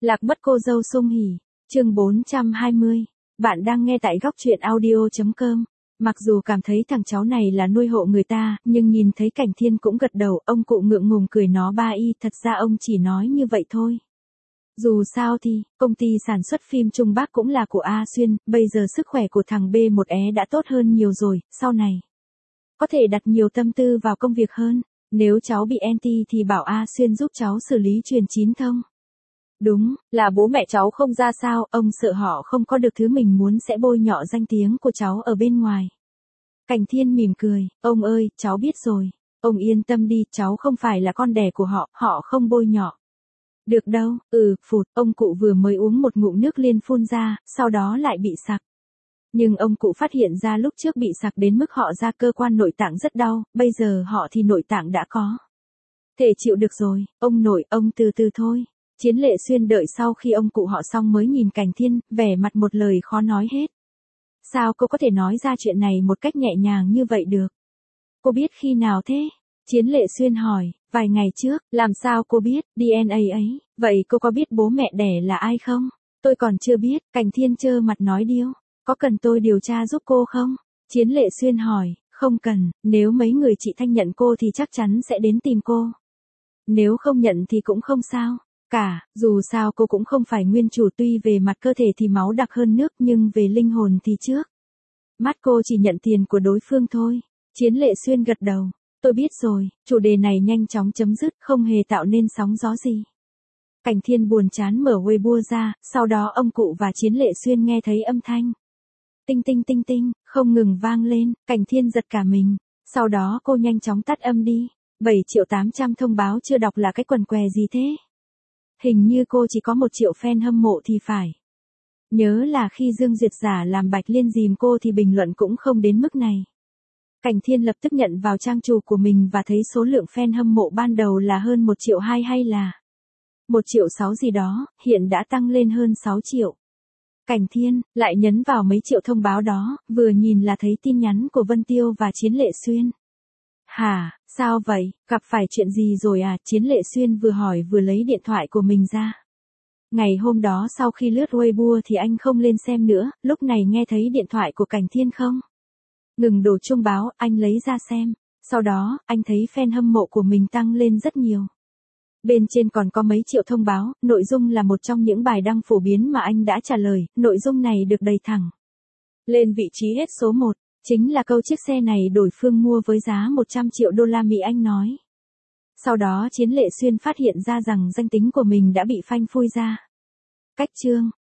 Lạc mất cô dâu sung hỉ. Chương 420. Bạn đang nghe tại góc truyện audio.com. Mặc dù cảm thấy thằng cháu này là nuôi hộ người ta, nhưng nhìn thấy Cảnh Thiên cũng gật đầu, ông cụ ngượng ngùng cười nó ba y, thật ra ông chỉ nói như vậy thôi. Dù sao thì, công ty sản xuất phim Trung Bắc cũng là của A Xuyên, bây giờ sức khỏe của thằng B1É đã tốt hơn nhiều rồi, sau này có thể đặt nhiều tâm tư vào công việc hơn. Nếu cháu bị anti thì bảo A Xuyên giúp cháu xử lý truyền chín thông. Đúng, là bố mẹ cháu không ra sao, ông sợ họ không có được thứ mình muốn sẽ bôi nhọ danh tiếng của cháu ở bên ngoài. Cảnh Thiên mỉm cười, ông ơi, cháu biết rồi. Ông yên tâm đi, cháu không phải là con đẻ của họ, họ không bôi nhọ. Được đâu, phụt, ông cụ vừa mới uống một ngụm nước liền phun ra, sau đó lại bị sặc. Nhưng ông cụ phát hiện ra lúc trước bị sặc đến mức họ ra cơ quan nội tạng rất đau, bây giờ họ thì nội tạng đã có thể chịu được rồi, ông nội, ông từ từ thôi. Chiến Lệ Xuyên đợi sau khi ông cụ họ xong mới nhìn Cảnh Thiên, vẻ mặt một lời khó nói hết. Sao cô có thể nói ra chuyện này một cách nhẹ nhàng như vậy được? Cô biết khi nào thế? Chiến Lệ Xuyên hỏi, vài ngày trước, làm sao cô biết, DNA ấy, vậy cô có biết bố mẹ đẻ là ai không? Tôi còn chưa biết, Cảnh Thiên trơ mặt nói điêu, có cần tôi điều tra giúp cô không? Chiến Lệ Xuyên hỏi, không cần, nếu mấy người chị Thanh nhận cô thì chắc chắn sẽ đến tìm cô. Nếu không nhận thì cũng không sao. Cả, dù sao cô cũng không phải nguyên chủ, tuy về mặt cơ thể thì máu đặc hơn nước nhưng về linh hồn thì trước mắt cô chỉ nhận tiền của đối phương thôi. Chiến Lệ Xuyên gật đầu, tôi biết rồi, chủ đề này nhanh chóng chấm dứt, không hề tạo nên sóng gió gì. Cảnh Thiên buồn chán mở Weibo ra, sau đó ông cụ và Chiến Lệ Xuyên nghe thấy âm thanh tinh tinh tinh tinh, không ngừng vang lên, Cảnh Thiên giật cả mình, sau đó cô nhanh chóng tắt âm đi. 7.800.000 thông báo chưa đọc là cái quần què gì thế? Hình như cô chỉ có 1 triệu fan hâm mộ thì phải. Nhớ là khi Dương Duyệt giả làm Bạch Liên dìm cô thì bình luận cũng không đến mức này. Cảnh Thiên lập tức nhận vào trang chủ của mình và thấy số lượng fan hâm mộ ban đầu là hơn 1 triệu 2 hay là 1 triệu 6 gì đó, hiện đã tăng lên hơn 6 triệu. Cảnh Thiên lại nhấn vào mấy triệu thông báo đó, vừa nhìn là thấy tin nhắn của Vân Tiêu và Chiến Lệ Xuyên. Hả, sao vậy, gặp phải chuyện gì rồi à? Chiến Lệ Xuyên vừa hỏi vừa lấy điện thoại của mình ra. Ngày hôm đó sau khi lướt Weibo thì anh không lên xem nữa, lúc này nghe thấy điện thoại của Cảnh Thiên không ngừng đổ chuông báo, anh lấy ra xem. Sau đó, anh thấy fan hâm mộ của mình tăng lên rất nhiều. Bên trên còn có mấy triệu thông báo, nội dung là một trong những bài đăng phổ biến mà anh đã trả lời, nội dung này được đầy thẳng lên vị trí hết số 1. Chính là câu chiếc xe này đổi phương mua với giá 100 triệu đô la Mỹ anh nói. Sau đó Chiến Lệ Xuyên phát hiện ra rằng danh tính của mình đã bị phanh phui ra. Cách chương,